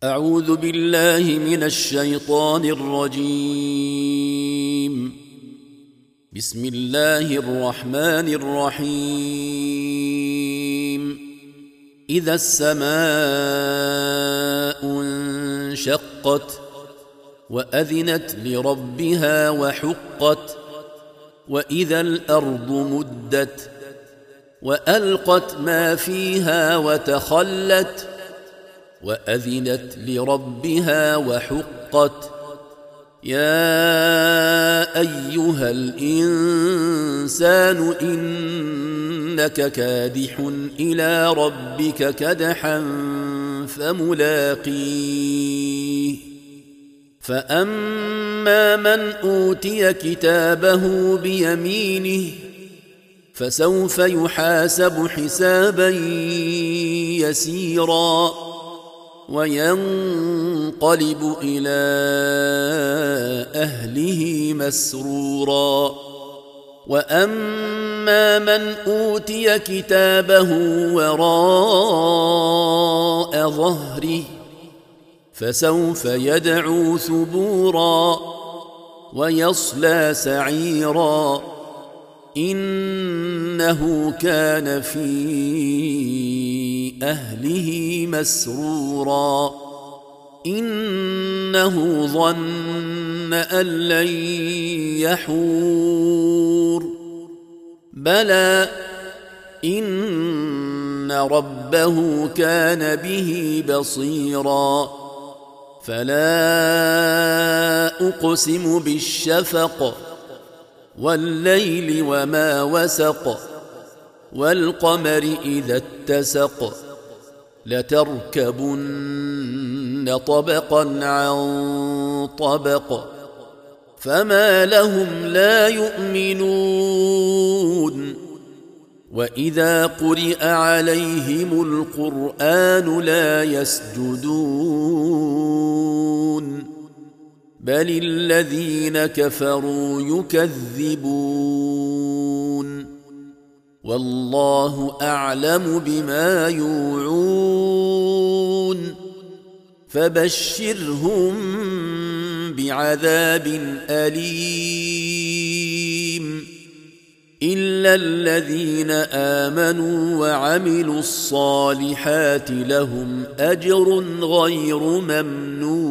أعوذ بالله من الشيطان الرجيم. بسم الله الرحمن الرحيم. إذا السماء انشقت وأذنت لربها وحقت وإذا الأرض مدت وألقت ما فيها وتخلت وأذنت لربها وحقت. يا أيها الإنسان إنك كادح إلى ربك كدحا فملاقيه. فأما من أوتي كتابه بيمينه فسوف يحاسب حسابا يسيرا وينقلب إلى أهله مسرورا. وأما من أوتي كتابه وراء ظهره فسوف يدعو ثبورا ويصلى سعيرا إنه كان في أهله مسرورا. إنه ظن أن لن يحور بلى إن ربه كان به بصيرا. فلا أقسم بالشفق والليل وما وسق والقمر إذا اتسق لتركبن طبقا عن طبق فما لهم لا يؤمنون. وإذا قرئ عليهم القرآن لا يسجدون بل الذين كفروا يكذبون. والله أعلم بما يوعون فبشرهم بعذاب أليم إلا الذين آمنوا وعملوا الصالحات لهم أجر غير ممنون.